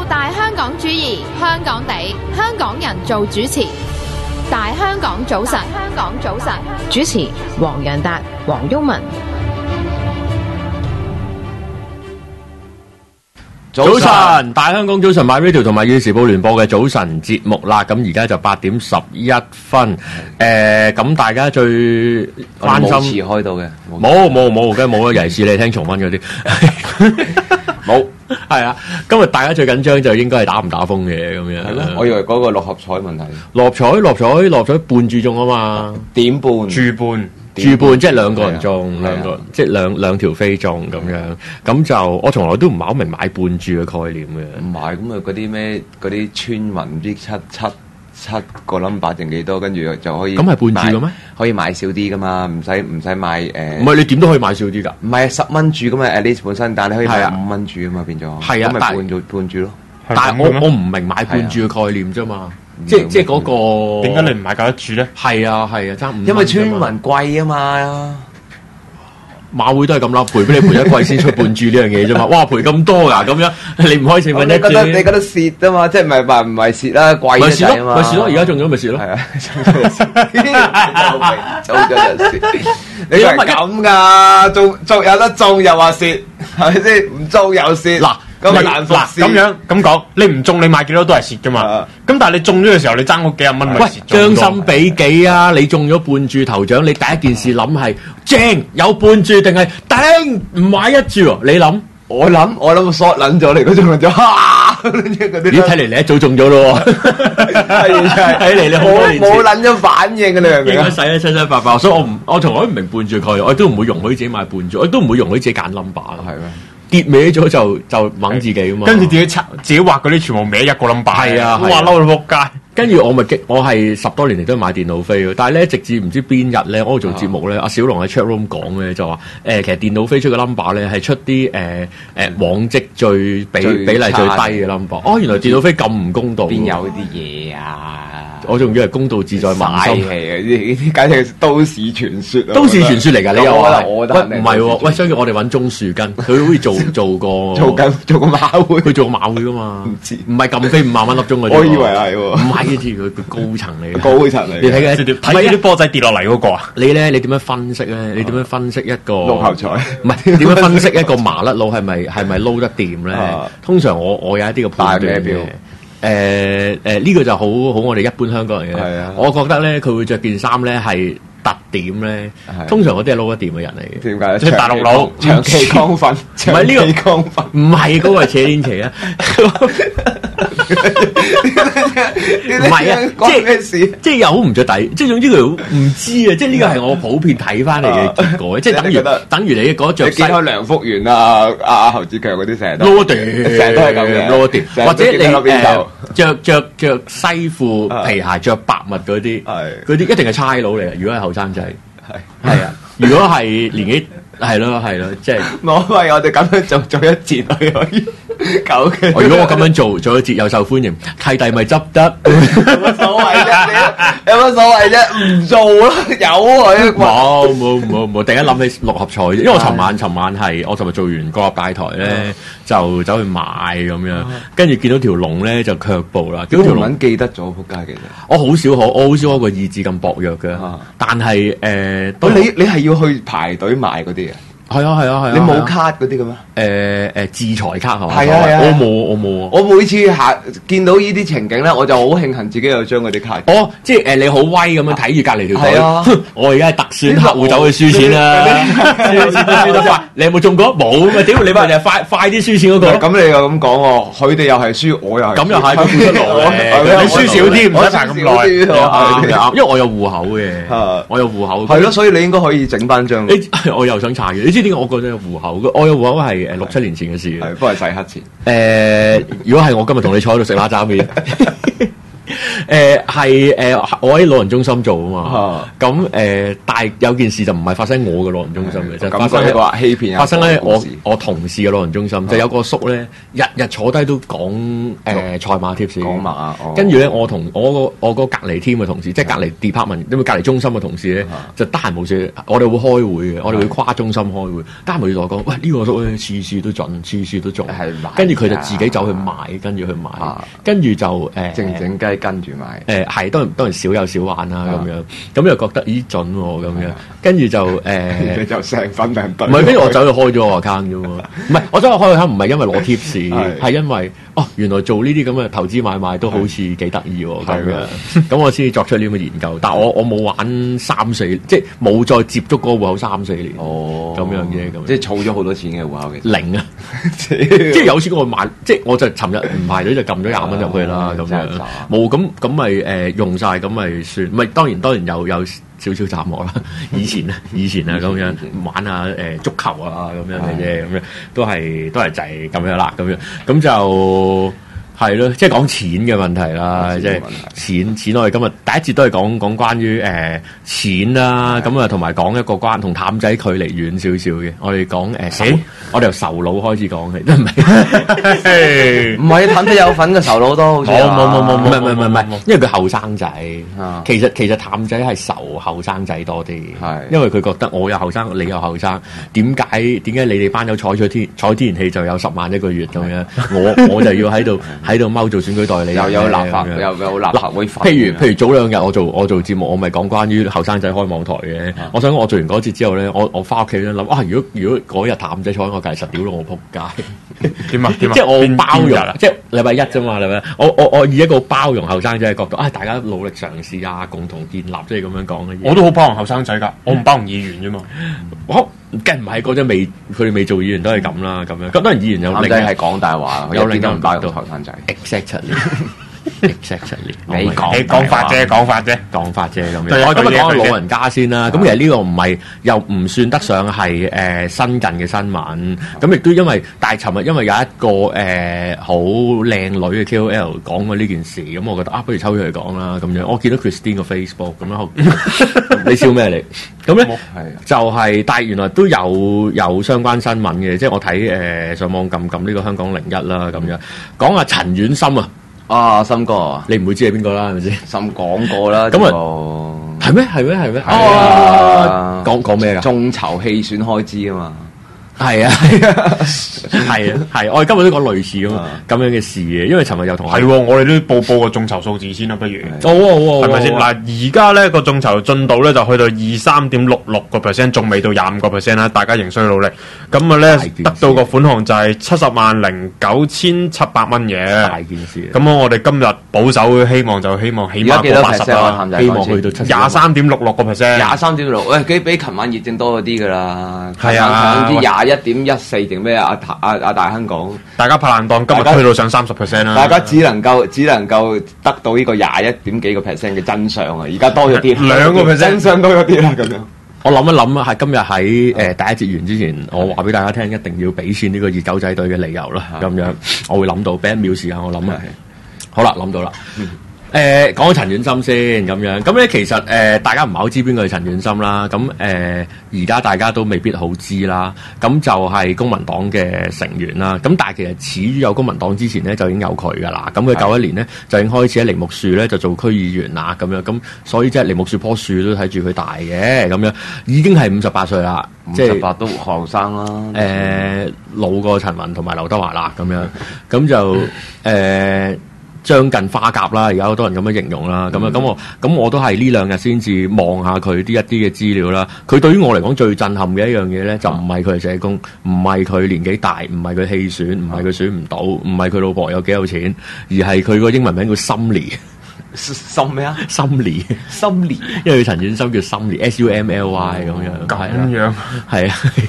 到大香港主義，香港地，香港人做主持。大香港早晨，香港早晨，主持黃洋達、黃毓民。 早晨，大香港早晨 MyRadio 同埋《粵時報》聯播嘅早晨節目啦，咁而家就8:11。咁大家最關心遲開到嘅， 冇，梗係冇啦，尤其是你聽重溫嗰啲，冇係啊。今日大家最緊張就應該係打唔打風嘅咁樣。 係咩？我以為嗰個六合彩問題。 六合彩半注中啊嘛， 點半注半，即係兩個人中，即係兩條飛中咁樣。咁就我從來都唔係好明買半注嘅概念嘅。 唔係咁啊，嗰啲咩嗰啲村民唔知七個 number 定幾多，跟住就可以。咁係半注嘅咩？ 可以買少啲噶嘛，唔使買唔係你點都可以買少啲㗎。 唔係10蚊注咁嘛 at least 本身，但係你可以買5蚊注啊嘛，變咗。係啊，咁咪半注咯。 但係我唔明買半注嘅概念啫嘛。即係嗰個點解你唔買夠一注咧？ 係啊，爭5蚊。 因為村民貴啊嘛。 馬會都係咁啦，賠俾你賠一季先出半注呢樣嘢啫嘛。哇，賠咁多㗎，咁樣你唔可以4分一注。 你覺得蝕啊嘛？即係唔係蝕啦，貴咪蝕啊嘛。 咪蝕咯，而家中咗咪蝕咯。 係啊，中咗就蝕。你係咁㗎，中有得中又話蝕，係咪先？唔中又蝕。嗱。咁樣咁講，你唔中你買幾多都係蝕噶嘛。咁但係你中咗嘅時候，你爭嗰幾廿蚊咪蝕咗。 將心比己啊！你中咗半注頭獎，你第一件事諗係正有半注定係頂唔買一注？你諗？ 我諗 short 撚咗你嗰種就哈！ 咦？睇嚟你一早中咗咯喎！睇嚟你好多年前冇撚咗反應嘅你明唔明啊？ 應該使得七七八八，所以我從來都唔明半注概念，我都唔會容許自己買半注，我都唔會容許自己揀 number。 係咩？ 跌歪咗就掹自己啊嘛， 跟住自己畫嗰啲全部歪一個 number， 係啊， 哇嬲到仆街！ 跟住我係10多年嚟都買電腦飛嘅，但係咧直至唔知邊日咧，我做節目咧，阿小龍喺 chat room 講咧就話其實電腦飛出嘅 number 咧係出啲往績最比例最低嘅 number。哦，原來電腦飛咁唔公道， 邊有啲嘢啊？ 我仲以為公道自在民心， 呢啲簡直係都市傳說啊！ 都市傳說嚟㗎，你又話我覺得唔係喎？喂，所以我哋揾鍾樹根，佢好似做過馬會， 佢做過馬會㗎嘛？唔知，唔係撳飛5萬蚊粒鐘嗰啲。 我以為係喎，唔係嘅，佢高層嚟嘅， 高層嚟。 你睇嘅睇啲波仔跌落嚟嗰個啊？ 你點樣分析咧？你點樣分析一個六合彩？ 唔係點樣分析一個麻甩佬係咪撈得掂咧？通常我有一啲嘅判斷嘅。呢個就好我哋一般香港人嘅。我覺得咧，佢會着件衫咧係特點咧。通常嗰啲係撈得掂嘅人嚟嘅。 點解？ 即係大陸佬長期亢奮， 唔係呢個亢奮，唔係嗰個係扯鏈旗啊！唔係啊，即係又好唔着底，即係總之佢唔知啊！即係呢個係我普遍睇翻嚟嘅結果，即係等於你嗰着。 你見開梁福元啊、侯志強嗰啲成日都撈地，成日都係咁嘅撈地，或者你着西褲皮鞋着白襪嗰啲，嗰啲一定係差佬嚟嘅。如果係後生仔，係啊。如果係年紀係咯，即係我哋咁樣做一節可以搞嘅。 如果我咁樣做一節又受歡迎，契弟咪執得， 有乜所謂啫？有乜所謂啫？唔做咯，有佢冇。突然間諗起六合彩，因為我尋晚係我尋日做完國立大台咧，就走去買咁樣，跟住見到條龍咧就卻步啦。 條龍記得咗，仆街其實我好少個意志咁薄弱嘅，但係你係要去排隊買嗰啲嘅。 係啊！ 你冇卡嗰啲嘅咩？ 自財卡係嘛？ 係啊！ 我冇啊！ 我每次見到呢啲情景咧，我就好慶幸自己有張嗰啲卡。 哦，即係你好威咁樣睇住隔離條隊。係啊！我而家係特選客戶走去輸錢啦，輸得快。你有冇中過？冇啊！屌你咪就係快啲輸錢嗰個。 咁你又咁講喎？佢哋又係輸，我又係。 咁又係佢付出勞嘅， 你輸少啲唔使排咁耐。 因為我有戶口嘅，我有戶口。 係咯，所以你應該可以整翻張。 我又想查嘅，你知點解我覺得有戶口？我有戶口係6-7年前嘅事嘅， 係不過係洗黑錢。 如果係我今日同你坐喺度食蝦餃麵， 我喺老人中心做啊嘛。咁但係有件事就唔係發生我嘅老人中心嘅，就發生喺欺騙發生喺我同事嘅老人中心，就有個叔咧，日日坐低都講賽馬貼士， 講馬。 跟住咧，我同我個隔離 team 嘅同事，即係隔離 department，因為隔離中心嘅同事咧，就得閒無事，我哋會開會嘅，我哋會跨中心開會，得閒無事同我講，喂呢個叔咧次次都準，次次都中，跟住佢就自己走去買，跟住去買，跟住就靜靜雞跟住買， 係當然少有少玩啦咁樣，咁又覺得咦準喎咁樣，跟住就你就成分定對， 唔係跟住我走去開咗個 account 啫喎，唔係我走去開個 account 唔係因為攞 tips，係因為原來做呢啲咁嘅投資買賣都好似幾得意喎咁樣，咁我先至作出呢咁嘅研究，但係我冇玩3-4，即係冇再接觸嗰個戶口3-4年，咁樣啫咁， 即係儲咗好多錢嘅戶口嘅零啊，即係有錢我買，即係我就尋日唔排隊就撳咗20蚊入去啦咁樣，冇咁咪用晒咁咪算，唔係當然有少少雜磨啦，以前啊咁樣玩下足球啊咁樣嘅啫，咁樣都係就係咁樣啦，咁就係咯，即係講錢嘅問題啦，即係錢我哋今日第一節都係講關於錢啦，咁啊同埋講一個同譚仔距離遠少少嘅，我哋講我哋由仇佬開始講起，都唔係唔係譚仔有份嘅仇佬都好似冇，唔係，因為佢後生仔，其實譚仔係仇後生仔多啲，因為佢覺得我又後生，你又後生，點解你哋班友採天然氣就有10萬一個月咁樣，我就要喺度踎做選舉代理， 又有立法，又有立法會。 譬如早兩日我做節目，我咪講關於後生仔開網台嘅。我想我做完嗰節之後咧，我翻屋企咧諗如果嗰日譚仔坐喺我隔離，實屌到我撲街。點啊？即係我包容，即係禮拜一啫嘛，禮拜我以一個包容後生仔嘅角度，大家努力嘗試啊，共同建立，即係咁樣講嘅嘢。 我都好包容後生仔㗎，我唔包容議員啫嘛。 梗唔係嗰陣佢哋未做議員都係咁啦，咁樣。咁當然議員有另係講大話， 有另唔包容後生仔。 Exactly， 你講法啫咁樣。 我今日講下老人家先啦。咁其實呢個唔係又唔算得上係新近嘅新聞。咁亦都但係尋日因為有一個好靚女嘅 KOL 講過呢件事，咁我覺得不如抽佢嚟講啦咁樣。我見到 Christine 個 Facebook 咁樣，你笑咩你？咁咧就係，但係原來都有相關新聞嘅，即係我睇上網撳呢個香港01啦咁樣，講下陳婉心啊， 森哥啊， 你唔會知係邊個啦，係咪先？ 森講過啦， 咁啊，係咩？講咩㗎？ 眾籌棄選開支啊嘛。 係啊，我哋今日都講類似咁樣嘅事嘅，因為尋日又同我哋都報個眾籌數字先啦，不如好， 係咪先？嗱，而家咧個眾籌進度咧就去到23.66%，仲未到25%啦，大家仍需努力。咁啊咧得到個款項就係70.9700蚊嘅， 大件事。 咁我哋今日保守希望起碼過80啦， 希望去到 23.66%。 23.6，喂，比琴晚熱症多咗啲噶啦。 係啊， 唔知21.14定咩啊？阿大香港， 大家拍爛檔，今日推到上30%啦。 大家只能夠得到呢個21點幾個%嘅真相啊！而家多咗啲 2%， 真相多咗啲啦咁樣。 我諗一諗啊，係今日喺第一節完之前，我話俾大家聽，一定要俾錢呢個熱狗仔隊嘅理由啦。咁樣我會諗到，俾1秒時間我諗啊。好啦，諗到啦。講到陳婉心先咁樣，咁咧其實大家唔係好知邊個係陳婉心啦，咁而家大家都未必好知啦，咁就係公民黨嘅成員啦，咁但係其實始於有公民黨之前咧就已經有佢噶啦，咁佢91年咧就已經開始喺梨木樹咧就做區議員啦，咁樣，咁所以即係梨木樹棵樹都睇住佢大嘅，咁樣已經係58歲啦，即係 58都後生啦， 老過陳雲同埋劉德華啦，咁樣，咁就將近花甲啦，而家好多人咁樣形容啦，咁我都係呢兩日先至望下佢一啲嘅資料啦。佢對於我嚟講最震撼嘅一樣嘢咧，就唔係佢係社工，唔係佢年紀大，唔係佢棄選，唔係佢選唔到，唔係佢老婆有幾有錢，而係佢個英文名叫Sumly。 心咩啊？ 心理，因為佢陳婉心叫心理 SUMLY 咁樣， 咁樣係啊，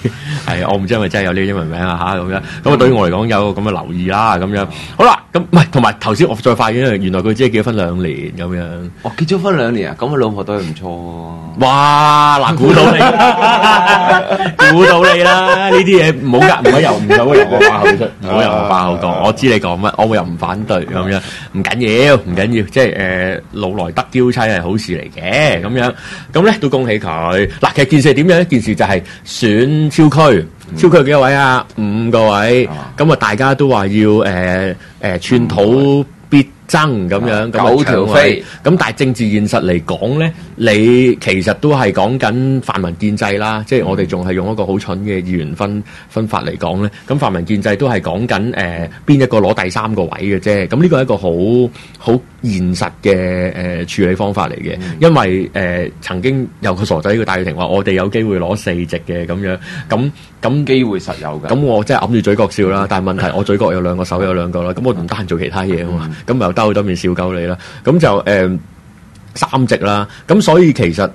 係我唔知係咪真係有呢啲英文名啊嚇咁樣。咁啊對於我嚟講有咁嘅留意啦咁樣。好啦，咁唔係同埋頭先我再發現原來佢只係結咗婚2年咁樣。 哦，結咗婚2年啊，咁佢老婆對佢唔錯喎。 哇！嗱，估到你啦，估到你啦！呢啲嘢唔好由我把口出，唔好由我把口講。我知你講乜，我又唔反對咁樣，唔緊要，即係老來得嬌妻係好事嚟嘅咁樣。咁咧都恭喜佢。嗱，其實件事係點樣？一件事就係選超區。超區有幾多位啊？5個位。咁啊，大家都話要寸土必爭咁樣，9條飛。咁但係政治現實嚟講咧，你其實都係講緊泛民建制啦，即係我哋仲係用一個好蠢嘅議員分法嚟講咧。咁泛民建制都係講緊邊一個攞第3個位嘅啫。咁呢個係一個好現實嘅處理方法嚟嘅，因為曾經有個傻仔個戴耀廷話我哋有機會攞4席嘅咁樣，咁機會實有嘅。咁我真係揞住嘴角笑啦，但係問題我嘴角有2個，手有2個啦，咁我唔得閒做其他嘢啊嘛，咁咪又兜好多面笑鳩你啦，咁就3席啦，咁所以其實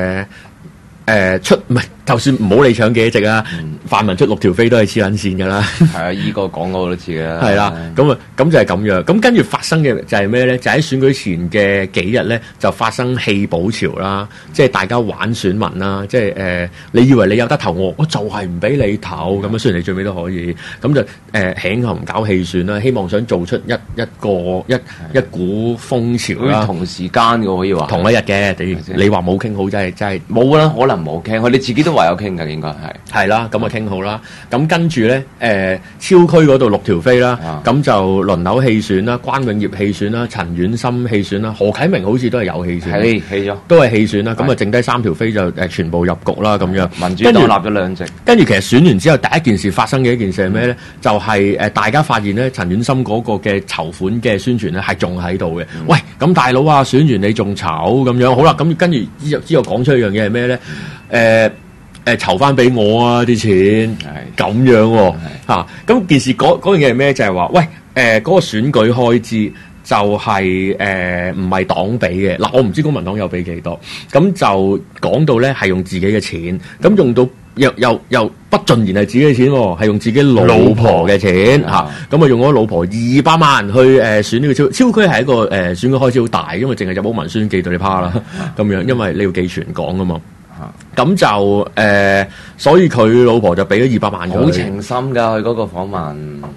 唔係，就算唔好你搶幾多席啊，泛民出6條飛都係黐撚線㗎啦。係啊，依個講過好多次嘅啦。係啦，咁就係咁樣。咁跟住發生嘅就係咩咧？就喺選舉前嘅幾日咧，就發生棄保潮啦，即係大家玩選民啦，即係你以為你有得投我就係唔俾你投咁啊！雖然你最尾都可以，咁就輕含搞棄選啦，希望想做出一股風潮啦。同時間嘅可以話同一日嘅，你話冇傾好真係冇啦，可能冇傾，佢哋自己都話有傾㗎，應該係啦，咁啊傾好啦。咁跟住咧，超區嗰度6條飛啦，咁就輪流棄選啦，關永業棄選啦，陳婉心棄選啦，何啟明好似都係有棄選，係棄咗，都係棄選啦。咁啊，剩低3條飛就全部入局啦，咁樣。民主黨立咗2席。跟住其實選完之後，第一件事發生嘅一件事係咩咧？就係大家發現咧，陳婉心嗰個嘅籌款嘅宣傳咧係仲喺度嘅。喂，咁大佬啊，選完你仲籌咁樣，好啦，咁跟住之後講出一樣嘢係咩咧？籌翻俾我啊啲錢，咁樣喎嚇。咁件事嗰樣嘢係咩？就係話，喂，嗰個選舉開支就係唔係黨俾嘅。嗱，我唔知公民黨有俾幾多。咁就講到咧係用自己嘅錢，咁用到又不盡然係自己嘅錢喎，係用自己老婆嘅錢嚇。咁啊用咗老婆200萬去選呢個超區係一個選舉開支好大，因為淨係入屋文宣寄到你趴啦咁樣，因為你要寄全港噶嘛。咁就所以佢老婆就俾咗200萬佢。好情深㗎，佢嗰個訪問。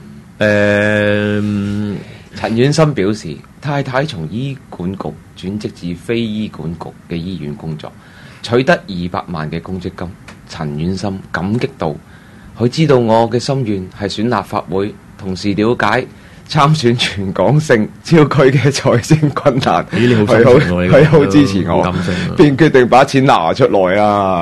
陳婉心表示，太太從醫管局轉職至非醫管局嘅醫院工作，取得200萬嘅公積金。陳婉心感激到，佢知道我嘅心願係選立法會，同時了解參選全港性超區嘅財政困難，佢好支持我，便決定把錢拿出來啊！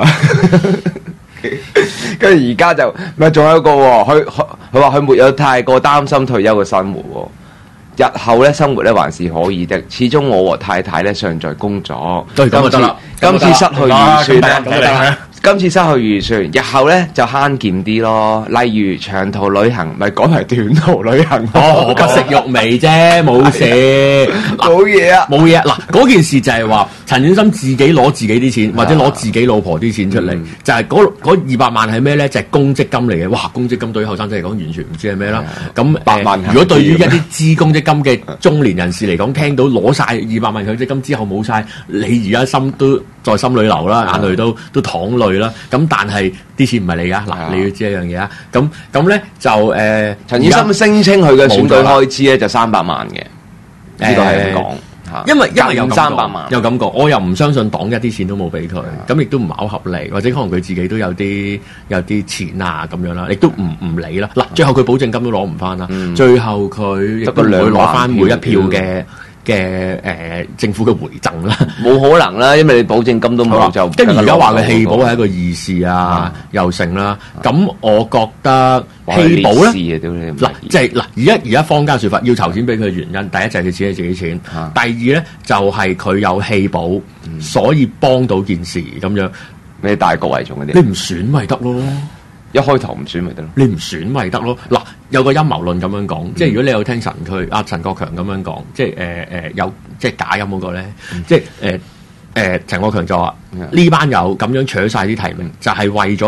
跟住而家就咪仲有一個喎，佢話佢沒有太過擔心退休嘅生活，日後咧生活咧還是可以的。始終我和太太咧尚在工作，今次失去預算咧。今次失去預算，日後咧就慳儉啲咯。例如長途旅行，咪改為短途旅行。哦，不食肉糜啫，冇事。冇嘢啊，冇嘢。嗱，嗰件事就係話陳婉心自己攞自己啲錢，或者攞自己老婆啲錢出嚟，就係嗰200萬係咩咧？就係公積金嚟嘅。哇，公積金對於後生仔嚟講，完全唔知係咩啦。咁8萬，如果對於一啲知公積金嘅中年人士嚟講，聽到攞晒200萬強積金之後冇晒，你而家心都在心裏流啦，眼淚都淌淚啦。咁但係啲錢唔係你噶，嗱，你要知一樣嘢啊。咁咧就陳婉心聲稱佢嘅選舉開支咧就300萬嘅，呢個係咁講嚇。因為有300萬，有咁講，我又唔相信黨一啲錢都冇俾佢，咁亦都唔係好合理，或者可能佢自己都有啲錢啊咁樣啦，亦都唔理啦。嗱，最後佢保證金都攞唔翻啦，最後佢亦都唔會攞翻每一票嘅政府嘅回贈啦，冇可能啦，因為你保證金都冇就。跟住而家話佢棄保係一個義士啊，又成啦。咁我覺得棄保咧，嗱即係嗱，而家坊間説法要籌錢俾佢嘅原因，第一就係佢錢係自己錢，第二咧就係佢有棄保，所以幫到件事咁樣。你大局為重嗰啲，你唔選咪得咯。一開頭唔選咪得咯，你唔選咪得咯。嗱，有個陰謀論咁樣講，即係如果你有聽陳國強咁樣講，即係有即係假音嗰個咧，即係陳國強就話呢班友咁樣搶晒啲提名，就係為咗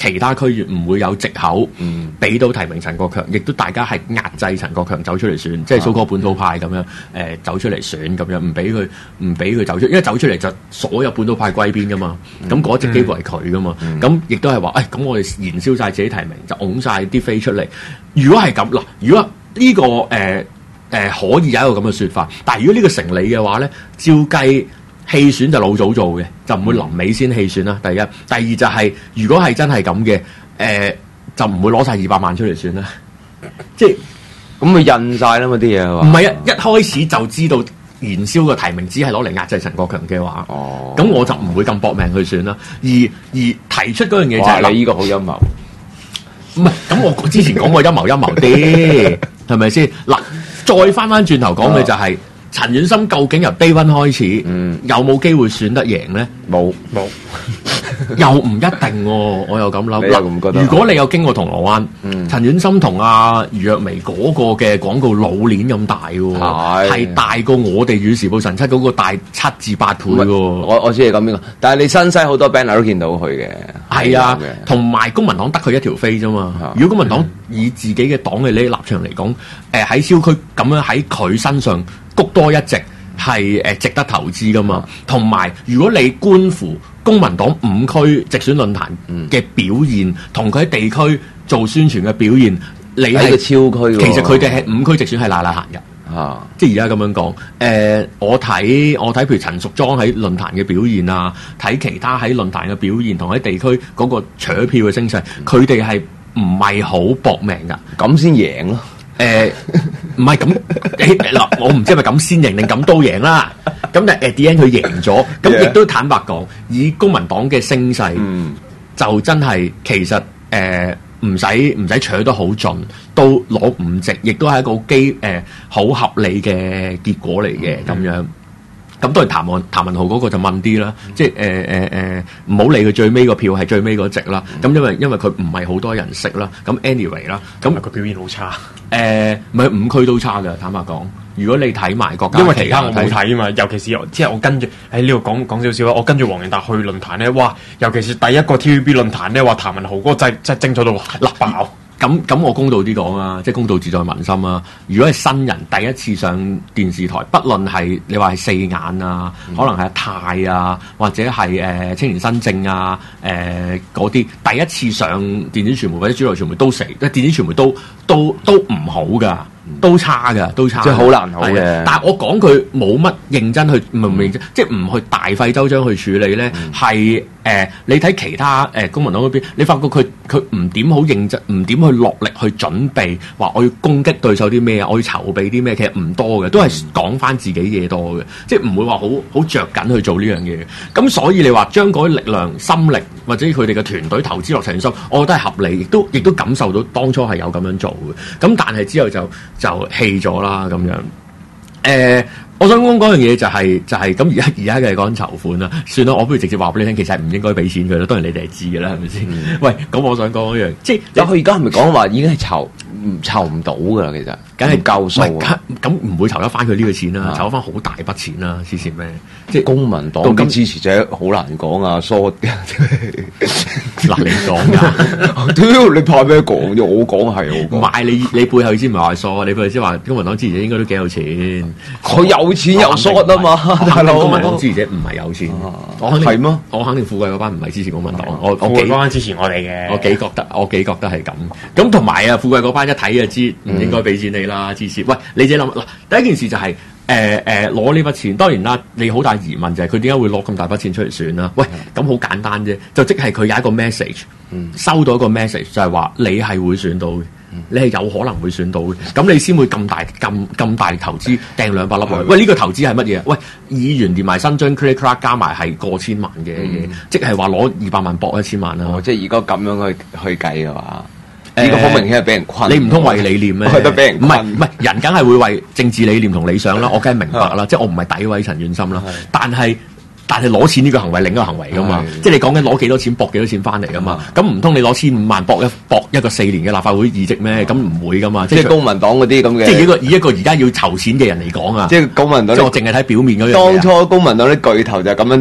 其他區域唔會有藉口俾到提名陳國強，亦都大家係壓制陳國強走出嚟選，即係蘇哥本土派咁樣走出嚟選咁樣，唔俾佢走出，因為走出嚟就所有本土派歸邊噶嘛，咁嗰隻機會係佢噶嘛，咁亦都係話咁我哋燃燒晒自己提名，就拱晒啲飛出嚟。如果係咁嗱，如果呢個可以有一個咁嘅説法，但係如果呢個成理嘅話咧，照計棄選就老早做嘅，就唔會臨尾先棄選啦。第一，第二就係、是、如果係真係咁嘅，就唔會攞晒200萬出嚟選啦。即係咁咪印晒啦嘛啲嘢係嘛？ 唔係啊，一開始就知道燃燒嘅提名只係攞嚟壓制陳國強嘅話，咁我就唔會咁搏命去選啦。而提出嗰樣嘢就係、 你呢個好陰謀。 唔係，咁我之前講過陰謀啲，係咪先？嗱，再翻轉頭講嘅就係、陳婉心究竟由低溫開始，有冇機會選得贏咧？ 冇， 又唔一定喎。我又咁諗。 你又咁覺得？ 如果你有經過銅鑼灣，陳婉心同阿余若薇嗰個嘅廣告老鏈咁大喎，係大過我哋與時報晨七嗰個大7至8倍喎。 我知你講邊個，但係你新西好多 banner 都見到佢嘅。 係啊，同埋公民黨得佢一條飛啫嘛。如果公民黨以自己嘅黨嘅呢立場嚟講，喺燒區咁樣喺佢身上谷多一席係值得投資噶嘛。同埋如果你觀乎公民黨5區直選論壇嘅表現，同佢喺地區做宣傳嘅表現，你係個超區。 其實佢哋係5區直選係嗱嗱行嘅。即係而家咁樣講，我睇譬如陳淑莊喺論壇嘅表現啊，睇其他喺論壇嘅表現，同喺地區嗰個取票嘅聲勢，佢哋係唔係好搏命噶？ 咁先贏咯。 唔係咁嗱，我唔知係咪咁先贏定咁都贏啦。咁但係 at the end 佢贏咗，咁亦都坦白講，以公民黨嘅聲勢，就真係其實唔使取得好盡，都攞5席，亦都係一個好合理嘅結果嚟嘅咁樣。咁當然譚文豪嗰個就問啲啦，即係唔好理佢最尾個票係最尾嗰席啦。咁因為佢唔係好多人識啦。咁 anyway 啦，咁佢表現好差。 唔係5區都差嘅，坦白講。如果你睇埋國家， 因為其他我冇睇啊嘛，尤其是即係我跟住喺呢度講少少啦。我跟住黃仁達去論壇咧，哇！尤其是第一個 TVB 論壇咧，話譚文豪嗰個真係精彩到甩爆。 咁我公道啲講啊，即係公道自在民心啊。如果係新人第一次上電視台，不論係你話係4眼啊，可能係泰啊，或者係青年新政啊，嗰啲第一次上電子傳媒或者主流傳媒都死，即係電子傳媒都唔好噶。都差㗎，都差， 即係好難好嘅。 但係我講佢冇乜認真去，唔認真，即係唔去大費周章去處理咧。係你睇其他公民黨嗰邊，你發覺佢唔點好認真，唔點去落力去準備，話我要攻擊對手啲咩啊，我要籌備啲咩，其實唔多嘅，都係講翻自己嘢多嘅，即係唔會話好着緊去做呢樣嘢。咁所以你話將嗰啲力量、心力或者佢哋嘅團隊投資落陳心，我覺得係合理，亦都感受到當初係有咁樣做嘅。咁但係之後就棄咗啦咁樣。我想講嗰樣嘢就係咁，而家嘅講緊籌款啦，算啦，我不如直接話俾你聽，其實係唔應該俾錢佢啦。當然你哋係知嘅啦，係咪先？喂，咁我想講一樣，即係佢而家係咪講話已經係籌唔到㗎啦？其實梗係夠數， 咁唔會籌得翻佢呢個錢啦，籌得翻好大筆錢啦，黐線咩？ 即係公民黨啲支持者好難講啊，疏嘅嗱，你講㗎， 屌你怕咩講啫？我講係我講， 唔係你背後先唔係話疏，你背後先話公民黨支持者應該都幾有錢， 佢有錢又疏啊嘛，大佬。 公民黨支持者唔係有錢， 係咩？ 我肯定富貴嗰班唔係支持公民黨， 富貴嗰班支持我哋嘅， 我幾覺得係咁。咁同埋啊，富貴嗰班一睇就知唔應該俾錢你啦，支持。喂，你自己諗嗱，第一件事就係攞呢筆錢，當然啦，你好大疑問就係佢點解會攞咁大筆錢出嚟選啦？喂，咁好簡單啫，就即係佢有一個 message，收到一個 message 就係話你係會選到嘅。你係有可能會選到嘅，咁你先會咁大投資掟200粒落去。喂，呢個投資係乜嘢？喂，議員連埋新張 credit card 加埋係過千萬嘅嘢，即係話攞200萬搏1000萬啦。 即係如果咁樣去計嘅話，呢個好明顯係俾人困。 你唔通為理念咩？ 係得俾人困。 唔係，人梗係會為政治理念同理想啦。我梗係明白啦，即係我唔係詆毀陳婉心啦，但係攞錢呢個行為另一個行為噶嘛，即係你講緊攞幾多錢搏幾多錢翻嚟噶嘛，咁唔通你攞1500萬搏一個4年嘅立法會議席咩？咁唔會噶嘛， 即係公民黨嗰啲咁嘅， 即係以一個而家要籌錢嘅人嚟講啊， 即係公民黨， 即係我淨係睇表面嗰樣。 當初公民黨啲巨頭就係咁樣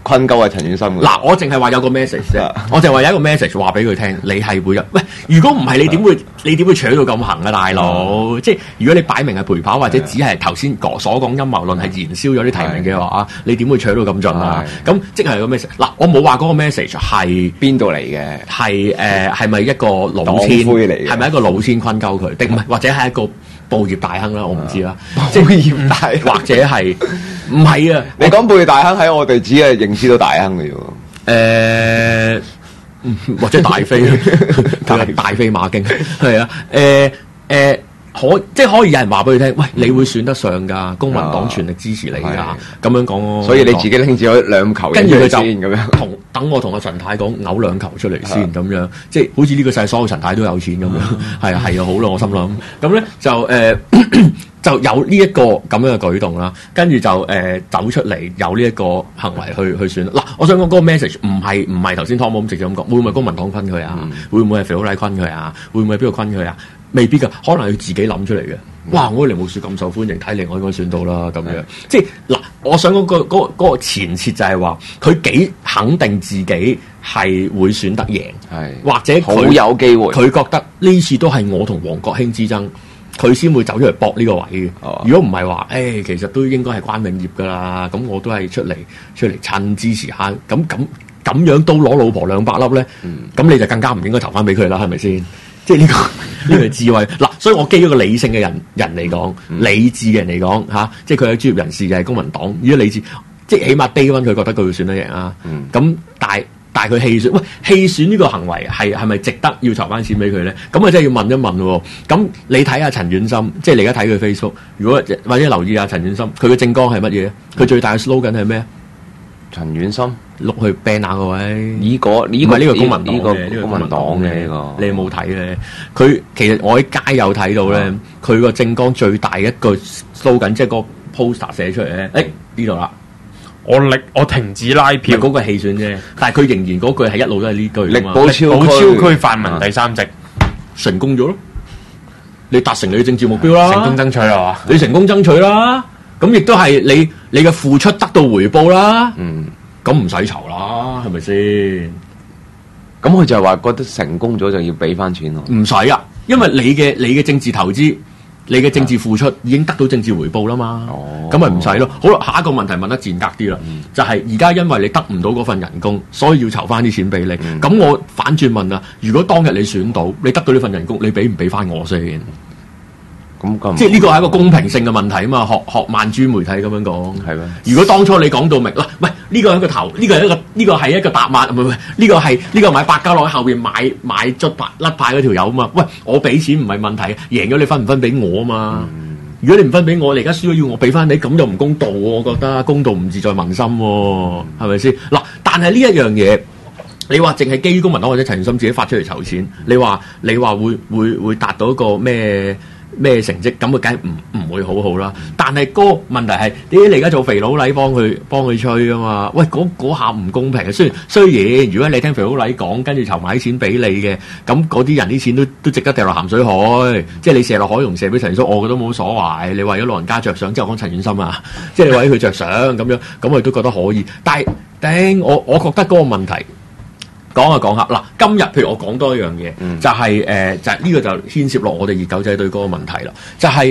困鳩係陳婉心嘅。 嗱，我淨係話有個 message 啫，我淨係話有一個 message 話俾佢聽，你係會入。喂，如果唔係你點會扯到咁行啊，大佬？即係如果你擺明係陪跑，或者只係頭先所講陰謀論係燃燒咗啲提名嘅話，你點會扯到咁盡啊？咁即係個 message。嗱，我冇話嗰個 message 係邊度嚟嘅？ 係咪一個老千嚟嘅？係咪一個老千困鳩佢？定唔係？或者係一個報業大亨啦？我唔知啦。 報業大或者係唔係啊？ 你講報業大亨喺我哋只係認知到大亨嘅啫。 或者大飛大飛馬經係啊。即係可以有人話俾佢聽，喂，你會選得上㗎，公民黨全力支持你㗎，咁樣講咯。 所以你自己拎住咗兩球， 跟住佢就咁樣等我同阿陳太講嘔兩球出嚟先，咁樣即係好似呢個世所有陳太都有錢咁樣，係啊好啦，我心諗咁咧就有呢一個咁樣嘅舉動啦，跟住就走出嚟有呢一個行為去選嗱。我想講嗰個 message 唔係頭先湯姆咁直接咁講，會唔會公民黨昆佢啊？會唔會係肥佬黎昆佢啊？會唔會係邊個昆佢啊？未必噶，可能要自己諗出嚟嘅。哇！我哋無樹咁受歡迎，睇嚟我應該選到啦咁樣。即係嗱，我想講嗰個前設就係話，佢幾肯定自己係會選得贏，或者好有機會。 佢覺得呢次都係我同黃國興之爭，佢先會走出嚟搏呢個位嘅。如果唔係話，其實都應該係關永業噶啦。咁我都係出嚟趁支持下。咁樣都攞老婆200粒咧，咁你就更加唔應該投翻俾佢啦，係咪先？即係呢個智慧嗱，所以我基於一個理性嘅人嚟講，理智嘅人嚟講嚇，即係佢係專業人士，就係公民黨。如果理智，即係起碼 day one 佢覺得佢會選得贏啊。咁但係佢棄選，喂，棄選呢個行為係咪值得要籌翻錢俾佢咧？咁啊真係要問一問喎。咁你睇下陳婉心，即係你而家睇佢 Facebook，如果或者留意下陳婉心，佢嘅政綱係乜嘢？佢最大嘅 slogan 係咩？ 陳婉心碌去 banner 個位， 呢個公民黨嘅，呢個公民黨嘅呢個， 你有冇睇咧？佢其實我喺街有睇到咧，佢個政綱最大一個 slogan，即係個 poster 寫出嚟咧，呢度啦， 我停止拉票， 嗰個棄選啫，但係佢仍然嗰句係一路都係呢句， 力保超區泛民第3席， 成功咗咯，你達成你嘅政治目標啦， 成功爭取啦嘛， 你成功爭取啦。咁亦都係你嘅付出得到回報啦，咁唔使籌啦，係咪先？ 咁佢就係話覺得成功咗就要俾翻錢咯， 唔使啊，因為你嘅政治投資，你嘅政治付出已經得到政治回報啦嘛，咁咪唔使咯。好啦，下一個問題問得賤格啲啦，就係而家因為你得唔到嗰份人工，所以要籌翻啲錢俾你。咁我反轉問啊，如果當日你選到，你得到呢份人工，你俾唔俾翻我先？即係呢個係一個公平性嘅問題啊嘛，學萬專媒體咁樣講，係咩？如果當初你講到明啦，喂，呢個係一個頭，呢個係一個答案，唔係呢個係買百家樂喺後邊買捽牌甩牌嗰條友啊嘛，喂，我俾錢唔係問題，贏咗你分唔分俾我啊嘛？如果你唔分俾我，你而家輸咗要我俾翻你，咁就唔公道喎，我覺得公道唔自在民心喎，係咪先？嗱，但係呢一樣嘢，你話淨係基於公民黨或者陳婉心自己發出嚟籌錢，你話會達到一個咩成績，咁啊，梗係唔會好好啦。但係個問題係，你而家做肥佬黎幫佢吹啊嘛？喂，嗰下唔公平啊！雖然如果你聽肥佬黎講，跟住籌埋啲錢俾你嘅，咁嗰啲人啲錢都值得掉落鹹水海。即係你射落海同射俾陳叔，我覺得冇所謂。你為咗老人家着想，即係我講陳婉心啊，即係你為佢着想咁樣，咁我都覺得可以。但係我覺得嗰個問題。講下嗱，今日譬如我講多一樣嘢，就係呢個就牽涉落我哋熱狗仔隊嗰個問題啦。就係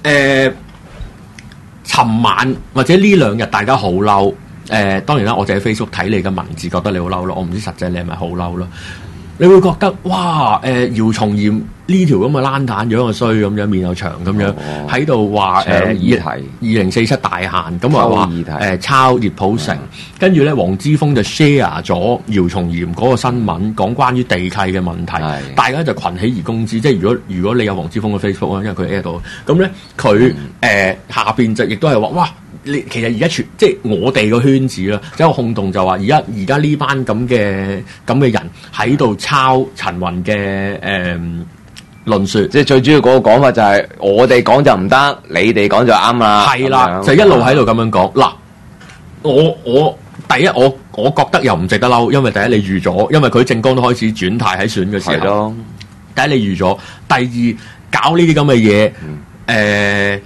尋晚或者呢2日大家好嬲，當然啦，我就喺 Facebook 睇你嘅文字，覺得你好嬲咯。我唔知實際你係咪好嬲咯？你會覺得哇，姚松炎呢條咁嘅爛蛋樣又衰咁樣，面又長咁樣，喺度話2047大限，咁話抄熱普城，跟住咧黃之鋒就 share 咗姚松炎嗰個新聞，講關於地契嘅問題，大家就群起而攻之。即係如果你有黃之鋒嘅 Facebook 啊，因為佢 at 到，咁咧佢下邊就亦都係話哇。你其實而家即係我哋個圈子啦，有一個控動就話而家呢班咁嘅人喺度抄陳雲嘅論述， 即係最主要嗰個講法就係我哋講就唔得，你哋講就啱啦。 係啦，就一路喺度咁樣講。嗱，我第一我覺得又唔值得嬲，因為第一你預咗，因為佢政綱都開始轉態喺選嘅時候。第一你預咗，第二搞呢啲咁嘅嘢，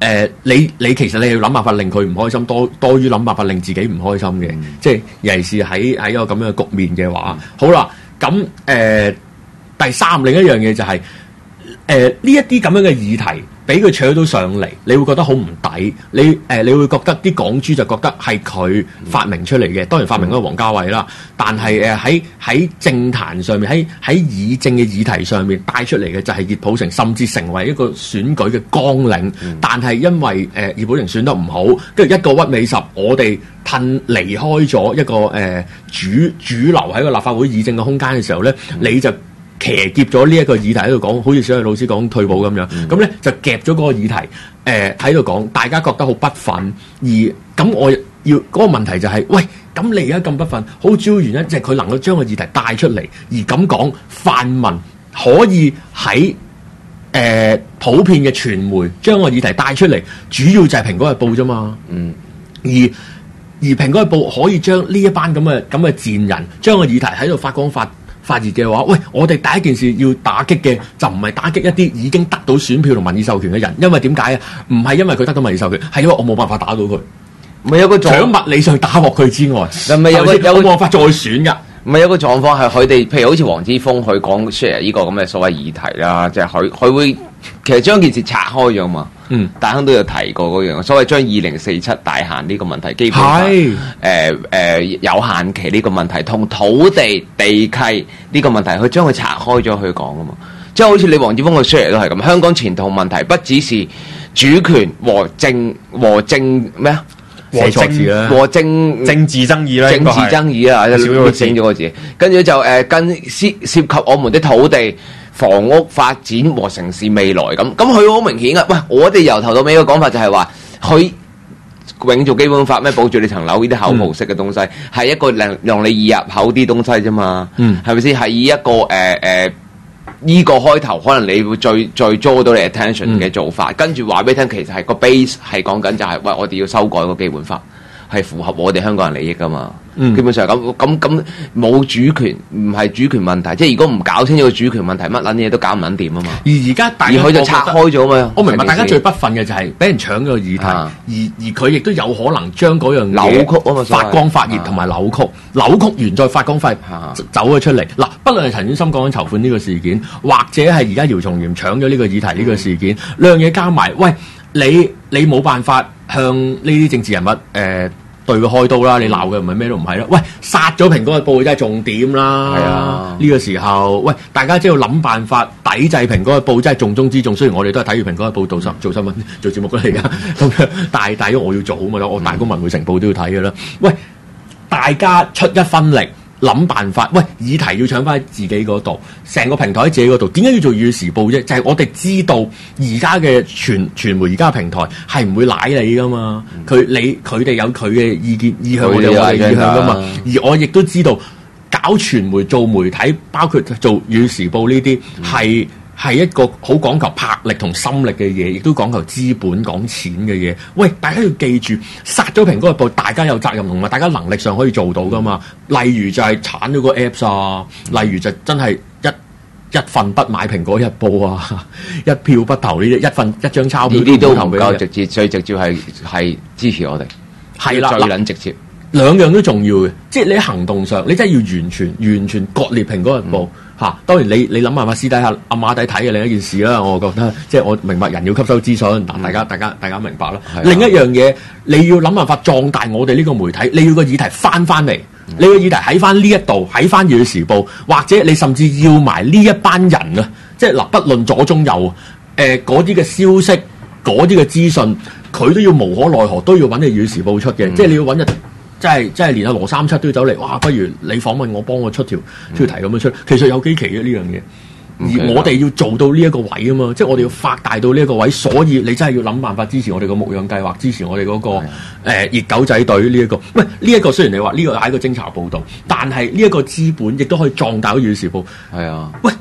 你其實你要諗辦法令佢唔開心，多於諗辦法令自己唔開心嘅，即係尤其是喺一個咁樣嘅局面嘅話，好啦，咁第三另一樣嘢就係呢一啲咁樣嘅議題，俾佢扯到上嚟，你會覺得好唔抵，你會覺得啲港豬就覺得係佢發明出嚟嘅，當然發明嗰個王家衛啦，但係喺政壇上面，喺議政嘅議題上面帶出嚟嘅就係熱普城，甚至成為一個選舉嘅綱領，但係因為熱普城選得唔好，跟住一個屈尾十，我哋離開咗一個主流喺個立法會議政嘅空間嘅時候咧，你就騎劫咗呢一個議題喺度講，好似小慧老師講退保咁樣，咁咧就夾咗嗰個議題，喺度講，大家覺得好不忿，而咁我要嗰個問題就係，喂，咁你而家咁不忿，好主要原因就係佢能夠將個議題帶出嚟，而咁講泛民可以喺普遍嘅傳媒將個議題帶出嚟，主要就係蘋果日報啫嘛，而蘋果日報可以將呢一班咁嘅賤人將個議題喺度發光發熱嘅話，喂，我哋第一件事要打擊嘅就唔係打擊一啲已經得到選票同民意授權嘅人，因為點解啊？唔係因為佢得到民意授權，係因為我冇辦法打到佢。咪有個除咗物理上打落佢之外，咪有冇辦法再選㗎？ 咪有個狀況係佢哋，譬如好似黃之鋒佢講 share 呢個咁嘅所謂議題啦，即係佢會其實將件事拆開咗嘛。大亨都有提過嗰樣，所謂將2047大限呢個問題，基本上有限期呢個問題同土地地契呢個問題，佢將佢拆開咗去講啊嘛。即係好似你黃之鋒嘅 share 都係咁，香港前途問題不只是主權和政咩啊？ 和政治爭議啦， 政治爭議啊，少咗整咗個字，跟住就涉及我們的土地、房屋發展和城市未來咁，佢好明顯啊！喂，我哋由頭到尾嘅講法就係話，佢永做基本法咩保住你層樓呢啲口號式嘅東西，係一個讓你易入口啲東西啫嘛，係咪先？係以一個呢個開頭可能你會最抓到你 attention 嘅做法，跟住話俾你聽，其實係個 base 係講緊就係，喂，我哋要修改個基本法，係符合我哋香港人利益噶嘛。基本上咁冇主權，唔係主權問題，即係如果唔搞清楚個主權問題，乜撚嘢都搞唔撚掂啊嘛。而佢就拆開咗嘛。我明白大家最不憤嘅就係俾人搶咗個議題，而佢亦都有可能將嗰樣扭曲啊嘛，發光發熱同埋扭曲完再發光發熱走咗出嚟。嗱，不論係陳琬琛講緊籌款呢個事件，或者係而家姚松炎搶咗呢個議題呢個事件，兩樣嘢加埋，喂，你冇辦法向呢啲政治人物對佢開刀啦，你鬧佢唔係咩都唔係啦。喂，殺咗蘋果日報真係重點啦。係啊，呢個時候，喂，大家即係要諗辦法抵制蘋果日報，真係重中之重。雖然我哋都係睇住蘋果日報做新聞、做節目㗎嚟㗎，咁樣，但係因為我要做好嘛，我大公文匯成報都要睇㗎啦。喂，大家出一分力。諗辦法，喂，議題要搶翻喺自己嗰度，成個平台喺自己嗰度，點解要做《粵語時報》啫？就係我哋知道而家嘅傳媒，而家嘅平台係唔會賴你噶嘛，佢哋有佢嘅意向，我哋有我哋意向噶嘛。而我亦都知道搞傳媒做媒體，包括做《粵語時報》呢啲係一個好講求魄力同心力嘅嘢，亦都講求資本講錢嘅嘢。喂，大家要記住，殺咗蘋果日報，大家有責任同埋大家能力上可以做到噶嘛。例如就係剷咗個 Apps 啊，例如就真係一份不買蘋果日報啊，一票不投呢啲，一張鈔票呢啲都唔夠直接，最直接係支持我哋，係啦，最撚直接，兩樣都重要嘅。即係你喺行動上，你真係要完全割裂蘋果日報。當然你諗辦法私底下暗馬底睇嘅另一件事啦，我覺得即係我明白人要吸收資訊，大家明白啦。另一樣嘢，你要諗辦法壯大我哋呢個媒體，你要個議題翻嚟，你個議題喺翻呢一度，喺翻《粵語時報》，或者你甚至要埋呢一班人啊，即係嗱，不論左中右，嗰啲嘅消息，嗰啲嘅資訊，佢都要無可奈何都要揾《粵語時報》出嘅，即係你要揾日。即係連阿羅37都要走嚟，哇！不如你訪問我，幫我出條題咁樣出，其實有機期嘅呢樣嘢。而我哋要做到呢一個位啊嘛，即係我哋要發大到呢一個位，所以你真係要諗辦法支持我哋個牧養計劃，支持我哋嗰個熱狗仔隊呢一個。喂，呢一個雖然你話呢個係一個偵查報導，但係呢一個資本亦都可以壯大《粵語時報》。係啊，喂，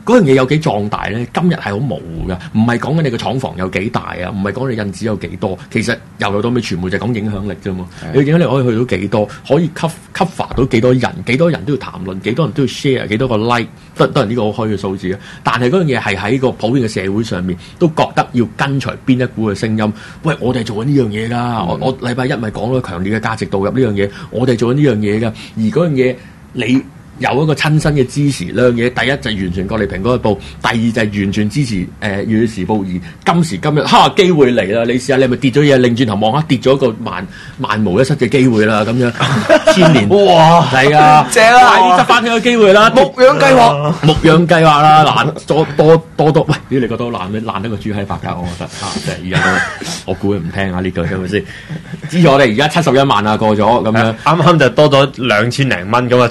嗰樣嘢有幾壯大咧？今日係好模糊㗎，唔係講緊你個廠房有幾大啊，唔係講你印紙有幾多，其實由頭到尾全部就係講影響力啫嘛。你影響力可以去到幾多，可以 cover 到幾多人，幾多人都要談論，幾多人都要 share， 幾多個 like， 當然呢個好虛嘅數字啊。但係嗰樣嘢係喺個普遍嘅社會上面都覺得要跟隨邊一股嘅聲音。喂，我哋做緊呢樣嘢㗎，我禮拜一咪講咗強烈嘅價值導入呢樣嘢，我哋做緊呢樣嘢㗎，而嗰樣嘢你有一個親身嘅支持，兩樣嘢，第一就係完全過嚟蘋果日報，第二就係完全支持粵語時報。而今時今日，機會嚟啦！你試下，你咪跌咗嘢，擰轉頭望下，跌咗一個萬無一失嘅機會啦！咁樣千年哇，係啊，正啊！快啲執翻佢個機會啦！牧養計劃啦，難多，喂，你覺得難咩？爛得個豬閪發㗎，我覺得即係而家我估佢唔聽啊呢句係咪先？知我哋而家71萬啊過咗咁樣， 啱啱就多咗2000零蚊咁啊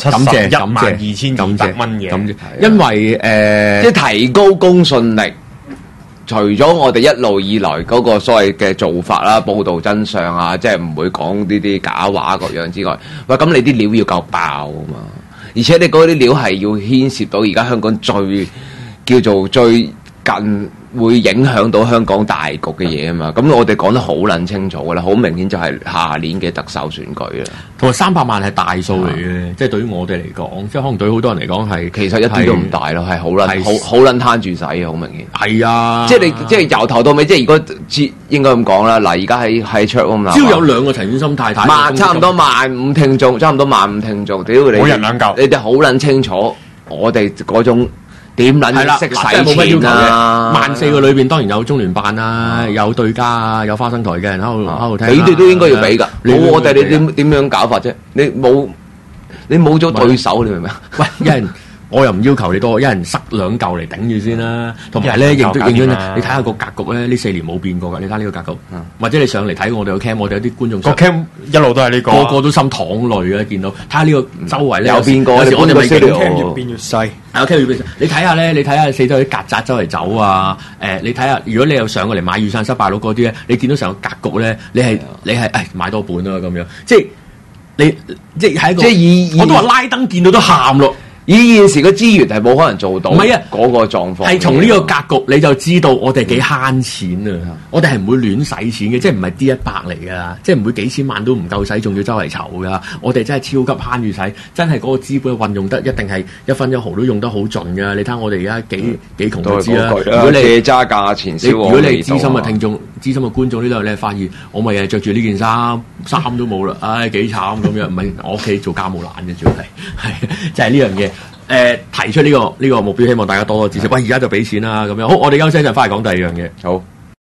，712200蚊嘅， 因為即係提高公信力。除咗我哋一路以來嗰個所謂嘅做法啦，報導真相啊，即係唔會講呢啲假話各樣之外，喂，咁你啲料要夠爆啊嘛！而且你嗰啲料係要牽涉到而家香港最近會影響到香港大局嘅嘢啊嘛，咁我哋講得好撚清楚噶啦，好明顯就係下年嘅特首選舉啦。 同埋300萬係大數嚟嘅，即係對於我哋嚟講，即係可能對好多人嚟講係其實一啲都唔大咯，係好撚攤住使嘅，好明顯。 係啊， 即係你即係由頭到尾，即係如果應該咁講啦。嗱，而家喺 chat 啊， 只要有2個陳婉心太太， 差唔多15000聽眾，屌你，每人2嚿，你哋好撚清楚，我哋嗰種。點撚識使錢啊 ？14000個裏邊當然有中聯辦啊，有對家啊，有花生台嘅人喺度聽。 你哋都應該要俾㗎。我哋你點樣搞法啫？你冇咗對手，你明唔明啊？ 喂，一人我又唔要求你多，一人塞2嚿嚟頂住先啦。同埋咧，認真你睇下個格局咧，呢4年冇變過㗎。你睇呢個格局，或者你上嚟睇我哋個 cam，我哋有啲觀眾個 cam 一路都係呢個， 個個都心淌淚啊！見到睇下呢個周圍咧有變過， 有時我哋咪 cam 越變越細。 你睇下咧，你睇下四周啲曱甴周圍走啊！你睇下，如果你有上過嚟買雨傘失敗佬嗰啲咧，你見到成個格局咧，你係買多本啦咁樣，即係你係一個，即係我都話拉登見到都喊咯。 以現時嘅資源係冇可能做到， 唔係啊嗰個狀況。 係從呢個格局你就知道我哋幾慳錢啊！我哋係唔會亂使錢嘅，即係唔係 D100嚟㗎，即係唔會幾千萬都唔夠使，仲要周圍籌㗎。我哋真係超級慳住使，真係嗰個資本運用得一定係1分1毫都用得好盡㗎。你睇我哋而家幾窮就知啦。如果你借揸價錢燒， 如果你資深嘅聽眾、資深嘅觀眾呢度，你發現我咪日日著住呢件衫都冇啦，唉幾慘咁樣。唔係我屋企做家務懶嘅，主要係就係呢樣嘢。提出呢個目標，希望大家多多支持。喂，而家就俾錢啦咁樣。好，我哋休息一陣，翻嚟講第二樣嘢。 好。